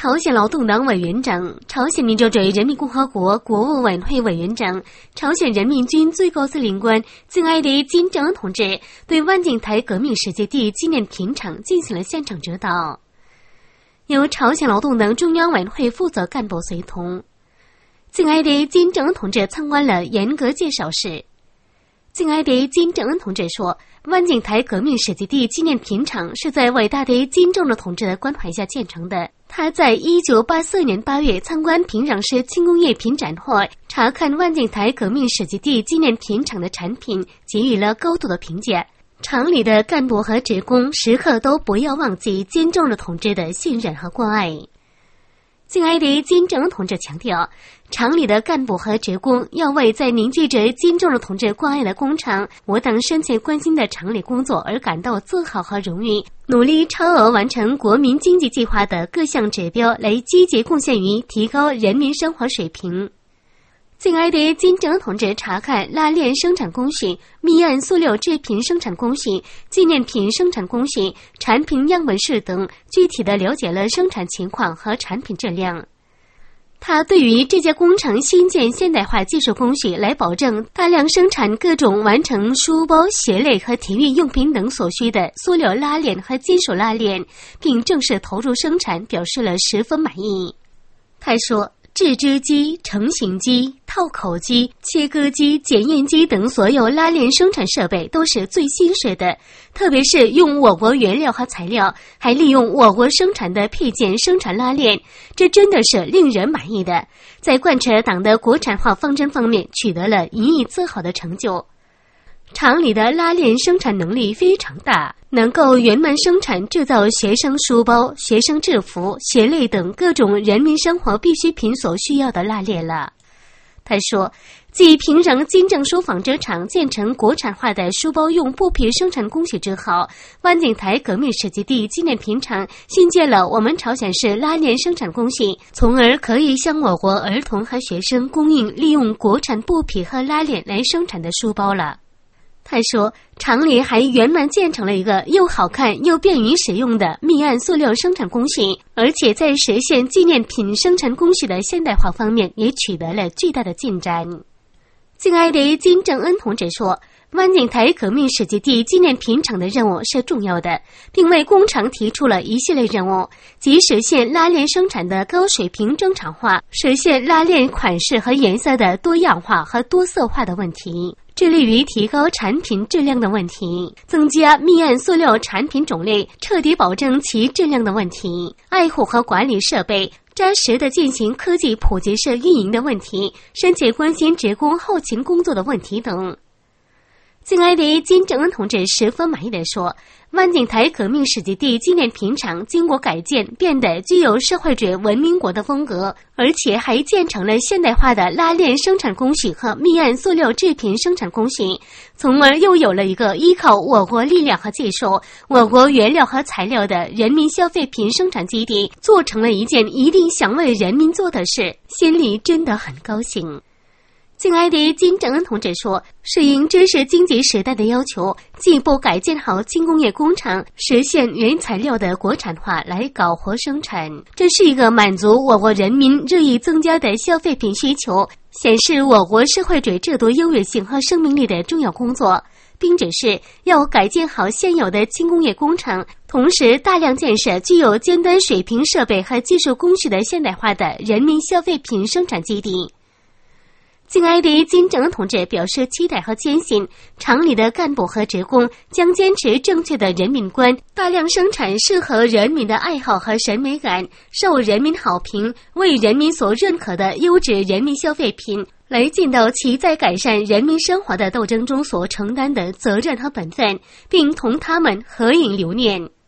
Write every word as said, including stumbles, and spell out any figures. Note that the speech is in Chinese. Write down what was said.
朝鲜劳动党委员长、朝鲜民主主义人民共和国国务委员会委员长、朝鲜人民军最高司令官敬爱的金正恩同志对万景台革命事迹地纪念品场进行了现场指导。由朝鲜劳动党中央委员会负责干部随同。敬爱的金正恩同志参观了严格介绍室。敬爱的金正恩同志说，万景台革命事迹地纪念品场是在伟大的金正日同志的关怀下建成的。他在一九八四年八月参观平壤市轻工业品展会，查看万景台革命事迹地纪念品场的产品，给予了高度的评价。厂里的干部和职工时刻都不要忘记金正日同志的信任和关爱。敬爱的金正恩同志强调，厂里的干部和职工要为在凝聚着金正日同志关爱的工厂，我党深切关心的厂里工作而感到自豪和荣誉，努力超额完成国民经济计划的各项指标，来积极贡献于提高人民生活水平。敬爱的金正恩同志查看拉链生产工序、密案塑料制品生产工序、纪念品生产工序、产品样本室等，具体地了解了生产情况和产品质量。他对于这家工厂新建现代化技术工序来保证大量生产各种完成书包、鞋类和体育用品等所需的塑料拉链和金属拉链，并正式投入生产，表示了十分满意。他说，制织机、成型机、套口机、切割机、检验机等所有拉链生产设备都是最新式的，特别是用我国原料和材料，还利用我国生产的配件生产拉链，这真的是令人满意的，在贯彻党的国产化方针方面取得了引以自豪的成就。厂里的拉链生产能力非常大，能够圆满生产制造学生书包、学生制服、鞋类等各种人民生活必需品所需要的拉链了。他说，继平壤金正书纺织厂建成国产化的书包用布匹生产工序之后，万景台革命事迹地纪念品厂新建了我们朝鲜市拉链生产工序，从而可以向我国儿童和学生供应利用国产布匹和拉链来生产的书包了。他说，厂里还圆满建成了一个又好看又便于使用的密案塑料生产工序，而且在实现纪念品生产工序的现代化方面也取得了巨大的进展。敬爱的金正恩同志说，万景台革命事迹地纪念品厂的任务是重要的，并为工厂提出了一系列任务，即实现拉链生产的高水平正常化，实现拉链款式和颜色的多样化和多色化的问题，致力于提高产品质量的问题，增加密案塑料产品种类，彻底保证其质量的问题，爱护和管理设备，扎实地进行科技普及式运营的问题，深切关心职工后勤工作的问题等。敬爱的金正恩同志十分满意地说，万景台革命事迹地纪念品厂经过改建，变得具有社会主义文明国的风格，而且还建成了现代化的拉链生产工序和密案塑料制品生产工序，从而又有了一个依靠我国力量和技术、我国原料和材料的人民消费品生产基地，做成了一件一定想为人民做的事，心里真的很高兴。敬爱的金正恩同志说，适应知识经济时代的要求，进一步改建好轻工业工厂，实现原材料的国产化来搞活生产，这是一个满足我国人民日益增加的消费品需求，显示我国社会主义制度优越性和生命力的重要工作，并指示要改建好现有的轻工业工厂，同时大量建设具有尖端水平设备和技术工序的现代化的人民消费品生产基地。敬爱的金正恩同志表示期待和坚信，厂里的干部和职工将坚持正确的人民观，大量生产适合人民的爱好和审美感，受人民好评，为人民所认可的优质人民消费品，来尽到其在改善人民生活的斗争中所承担的责任和本分，并同他们合影留念。